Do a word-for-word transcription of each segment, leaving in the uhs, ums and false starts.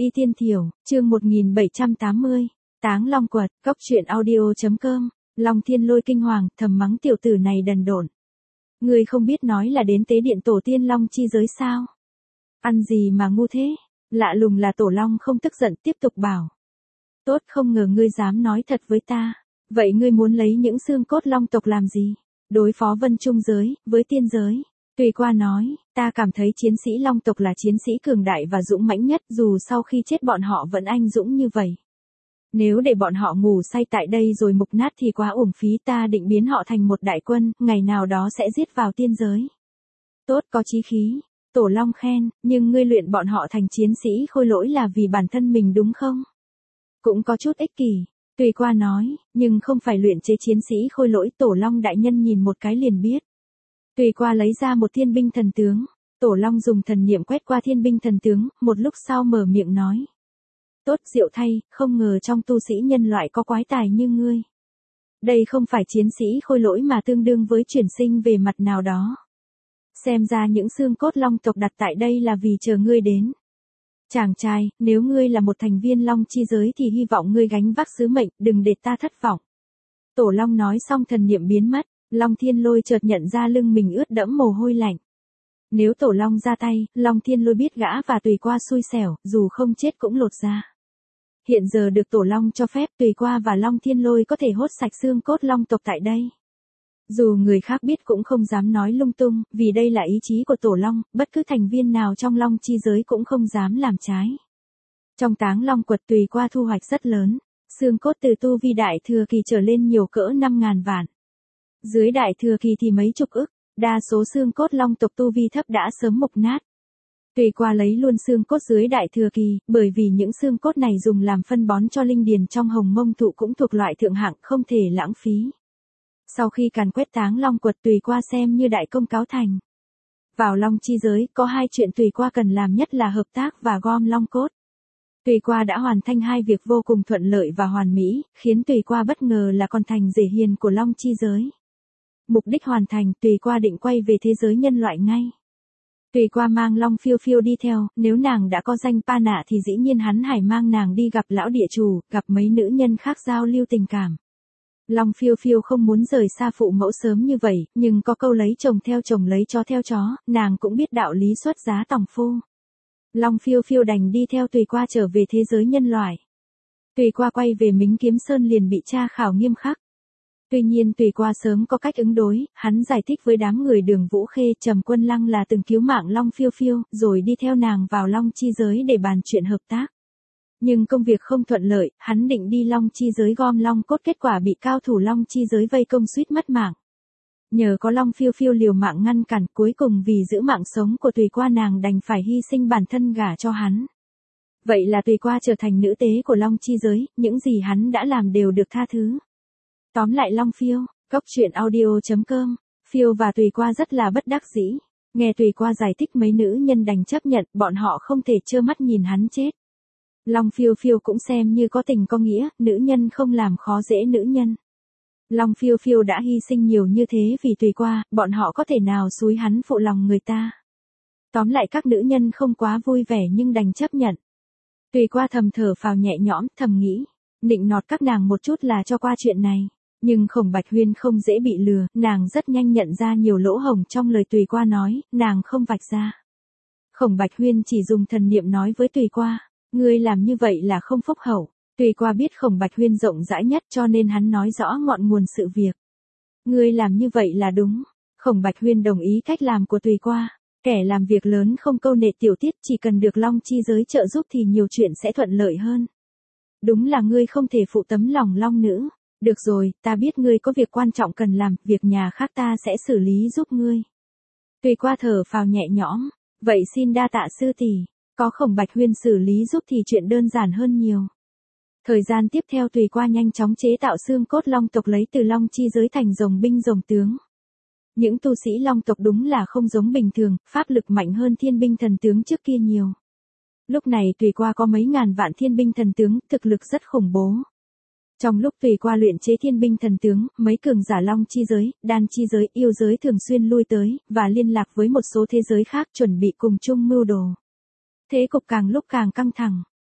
Y Tiên Thiểu, chương một nghìn bảy trăm tám mươi, Táng Long Quật, cốc truyện audio.com, Long Thiên Lôi kinh hoàng, thầm mắng tiểu tử này đần độn. Ngươi không biết nói là đến tế điện tổ tiên Long chi giới sao? Ăn gì mà ngu thế? Lạ lùng là Tổ Long không tức giận tiếp tục bảo. Tốt, không ngờ ngươi dám nói thật với ta. Vậy ngươi muốn lấy những xương cốt Long tộc làm gì? Đối phó Vân Trung giới, với tiên giới. Tùy Qua nói, ta cảm thấy chiến sĩ Long tộc là chiến sĩ cường đại và dũng mãnh nhất, dù sau khi chết bọn họ vẫn anh dũng như vậy. Nếu để bọn họ ngủ say tại đây rồi mục nát thì quá uổng phí, ta định biến họ thành một đại quân, ngày nào đó sẽ giết vào tiên giới. Tốt, có chí khí. Tổ Long khen, nhưng ngươi luyện bọn họ thành chiến sĩ khôi lỗi là vì bản thân mình đúng không? Cũng có chút ích kỷ. Tùy Qua nói, nhưng không phải luyện chế chiến sĩ khôi lỗi. Tổ Long đại nhân nhìn một cái liền biết. Tùy Qua lấy ra một thiên binh thần tướng. Tổ Long dùng thần niệm quét qua thiên binh thần tướng, một lúc sau mở miệng nói. Tốt, diệu thay, không ngờ trong tu sĩ nhân loại có quái tài như ngươi. Đây không phải chiến sĩ khôi lỗi mà tương đương với chuyển sinh về mặt nào đó. Xem ra những xương cốt Long tộc đặt tại đây là vì chờ ngươi đến. Chàng trai, nếu ngươi là một thành viên Long chi giới thì hy vọng ngươi gánh vác sứ mệnh, đừng để ta thất vọng. Tổ Long nói xong thần niệm biến mất, Long Thiên Lôi chợt nhận ra lưng mình ướt đẫm mồ hôi lạnh. Nếu Tổ Long ra tay, Long Thiên Lôi biết gã và Tùy Qua xui xẻo, dù không chết cũng lột ra. Hiện giờ được Tổ Long cho phép, Tùy Qua và Long Thiên Lôi có thể hốt sạch xương cốt Long tộc tại đây. Dù người khác biết cũng không dám nói lung tung, vì đây là ý chí của Tổ Long, bất cứ thành viên nào trong Long chi giới cũng không dám làm trái. Trong Táng Long Quật, Tùy Qua thu hoạch rất lớn, xương cốt từ tu vi đại thừa kỳ trở lên nhiều cỡ năm ngàn vạn. Dưới đại thừa kỳ thì mấy chục ức, đa số xương cốt Long tộc tu vi thấp đã sớm mục nát. Tùy Qua lấy luôn xương cốt dưới đại thừa kỳ, bởi vì những xương cốt này dùng làm phân bón cho linh điền trong Hồng Mông thụ cũng thuộc loại thượng hạng, không thể lãng phí. Sau khi càn quét Táng Long Quật, Tùy Qua xem như đại công cáo thành. Vào Long chi giới, có hai chuyện Tùy Qua cần làm nhất là hợp tác và gom Long cốt. Tùy Qua đã hoàn thành hai việc vô cùng thuận lợi và hoàn mỹ, khiến Tùy Qua bất ngờ là còn thành rể hiền của Long chi giới. Mục đích hoàn thành, Tùy Qua định quay về thế giới nhân loại ngay. Tùy Qua mang Long Phiêu Phiêu đi theo, nếu nàng đã có danh Pa Nạ thì dĩ nhiên hắn hãy mang nàng đi gặp lão địa chủ, gặp mấy nữ nhân khác giao lưu tình cảm. Long Phiêu Phiêu không muốn rời xa phụ mẫu sớm như vậy, nhưng có câu lấy chồng theo chồng lấy chó theo chó, nàng cũng biết đạo lý xuất giá tòng phu. Long Phiêu Phiêu đành đi theo Tùy Qua trở về thế giới nhân loại. Tùy Qua quay về Mính Kiếm Sơn liền bị tra khảo nghiêm khắc. Tuy nhiên Tùy Qua sớm có cách ứng đối, hắn giải thích với đám người Đường Vũ Khê, Trầm Quân Lăng là từng cứu mạng Long Phiêu Phiêu, rồi đi theo nàng vào Long chi giới để bàn chuyện hợp tác. Nhưng công việc không thuận lợi, hắn định đi Long chi giới gom Long cốt, kết quả bị cao thủ Long chi giới vây công suýt mất mạng. Nhờ có Long Phiêu Phiêu liều mạng ngăn cản, cuối cùng vì giữ mạng sống của Tùy Qua nàng đành phải hy sinh bản thân gả cho hắn. Vậy là Tùy Qua trở thành nữ tế của Long chi giới, những gì hắn đã làm đều được tha thứ. Tóm lại Long Phiêu, cốc truyện audio.com, Phiêu và Tùy Qua rất là bất đắc dĩ. Nghe Tùy Qua giải thích mấy nữ nhân đành chấp nhận, bọn họ không thể trơ mắt nhìn hắn chết. Long Phiêu Phiêu cũng xem như có tình có nghĩa, nữ nhân không làm khó dễ nữ nhân. Long Phiêu Phiêu đã hy sinh nhiều như thế vì Tùy Qua, bọn họ có thể nào xúi hắn phụ lòng người ta. Tóm lại các nữ nhân không quá vui vẻ nhưng đành chấp nhận. Tùy Qua thầm thở phào nhẹ nhõm, thầm nghĩ, nịnh nọt các nàng một chút là cho qua chuyện này. Nhưng Khổng Bạch Huyên không dễ bị lừa, nàng rất nhanh nhận ra nhiều lỗ hổng trong lời Tùy Qua nói, nàng không vạch ra. Khổng Bạch Huyên chỉ dùng thần niệm nói với Tùy Qua, ngươi làm như vậy là không phúc hậu. Tùy Qua biết Khổng Bạch Huyên rộng rãi nhất cho nên hắn nói rõ ngọn nguồn sự việc. Ngươi làm như vậy là đúng. Khổng Bạch Huyên đồng ý cách làm của Tùy Qua. Kẻ làm việc lớn không câu nệ tiểu tiết, chỉ cần được Long chi giới trợ giúp thì nhiều chuyện sẽ thuận lợi hơn. Đúng là ngươi không thể phụ tấm lòng Long nữ. Được rồi, ta biết ngươi có việc quan trọng cần làm, việc nhà khác ta sẽ xử lý giúp ngươi. Tùy Qua thở phào nhẹ nhõm, vậy xin đa tạ sư tỷ. Có Khổng Bạch Huyên xử lý giúp thì chuyện đơn giản hơn nhiều. Thời gian tiếp theo Tùy Qua nhanh chóng chế tạo xương cốt Long tộc lấy từ Long chi giới thành rồng binh rồng tướng. Những tu sĩ Long tộc đúng là không giống bình thường, pháp lực mạnh hơn thiên binh thần tướng trước kia nhiều. Lúc này Tùy Qua có mấy ngàn vạn thiên binh thần tướng, thực lực rất khủng bố. Trong lúc Tùy Qua luyện chế thiên binh thần tướng, mấy cường giả Long chi giới, Đan chi giới, yêu giới thường xuyên lui tới, và liên lạc với một số thế giới khác chuẩn bị cùng chung mưu đồ. Thế cục càng lúc càng căng thẳng.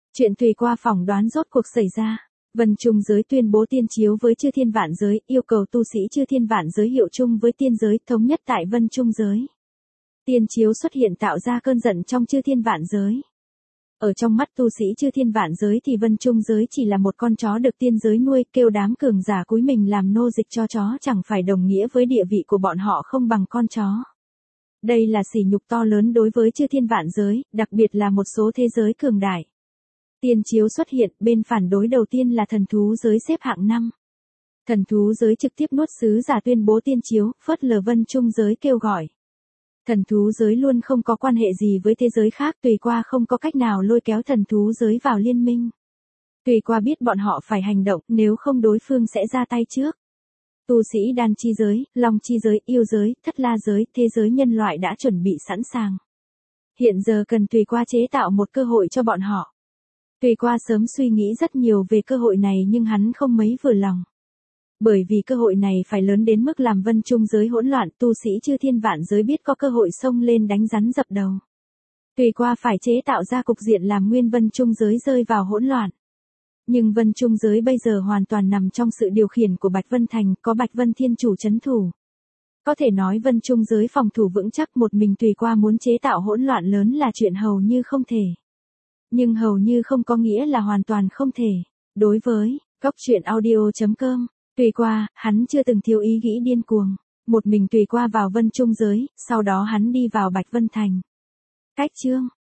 Chuyện tùy qua phỏng đoán rốt cuộc xảy ra. Vân Trung giới tuyên bố tiên chiếu với chư thiên vạn giới, yêu cầu tu sĩ chư thiên vạn giới hiệu chung với tiên giới, thống nhất tại Vân Trung giới. Tiên chiếu xuất hiện tạo ra cơn giận trong chư thiên vạn giới. Ở trong mắt tu sĩ chư thiên vạn giới thì Vân Trung giới chỉ là một con chó được tiên giới nuôi, kêu đám cường giả cúi mình làm nô dịch cho chó chẳng phải đồng nghĩa với địa vị của bọn họ không bằng con chó. Đây là sỉ nhục to lớn đối với chư thiên vạn giới, đặc biệt là một số thế giới cường đại. Tiên chiếu xuất hiện, bên phản đối đầu tiên là thần thú giới xếp hạng năm. Thần thú giới trực tiếp nuốt sứ giả tuyên bố tiên chiếu, phớt lờ Vân Trung giới kêu gọi. Thần thú giới luôn không có quan hệ gì với thế giới khác, tùy qua không có cách nào lôi kéo thần thú giới vào liên minh. Tùy qua biết bọn họ phải hành động, nếu không đối phương sẽ ra tay trước. Tu sĩ đan chi giới, long chi giới, yêu giới, thất la giới, thế giới nhân loại đã chuẩn bị sẵn sàng. Hiện giờ cần tùy qua chế tạo một cơ hội cho bọn họ. Tùy qua sớm suy nghĩ rất nhiều về cơ hội này nhưng hắn không mấy vừa lòng. Bởi vì cơ hội này phải lớn đến mức làm Vân Trung giới hỗn loạn, tu sĩ chư thiên vạn giới biết có cơ hội xông lên đánh rắn dập đầu. Tùy qua phải chế tạo ra cục diện làm nguyên Vân Trung giới rơi vào hỗn loạn. Nhưng Vân Trung giới bây giờ hoàn toàn nằm trong sự điều khiển của Bạch Vân Thành, có Bạch Vân Thiên Chủ trấn thủ. Có thể nói Vân Trung giới phòng thủ vững chắc, một mình tùy qua muốn chế tạo hỗn loạn lớn là chuyện hầu như không thể. Nhưng hầu như không có nghĩa là hoàn toàn không thể. Đối với Cốc truyện audio chấm com, tùy qua, hắn chưa từng thiếu ý nghĩ điên cuồng. Một mình tùy qua vào Vân Trung giới, sau đó hắn đi vào Bạch Vân Thành. Cách chương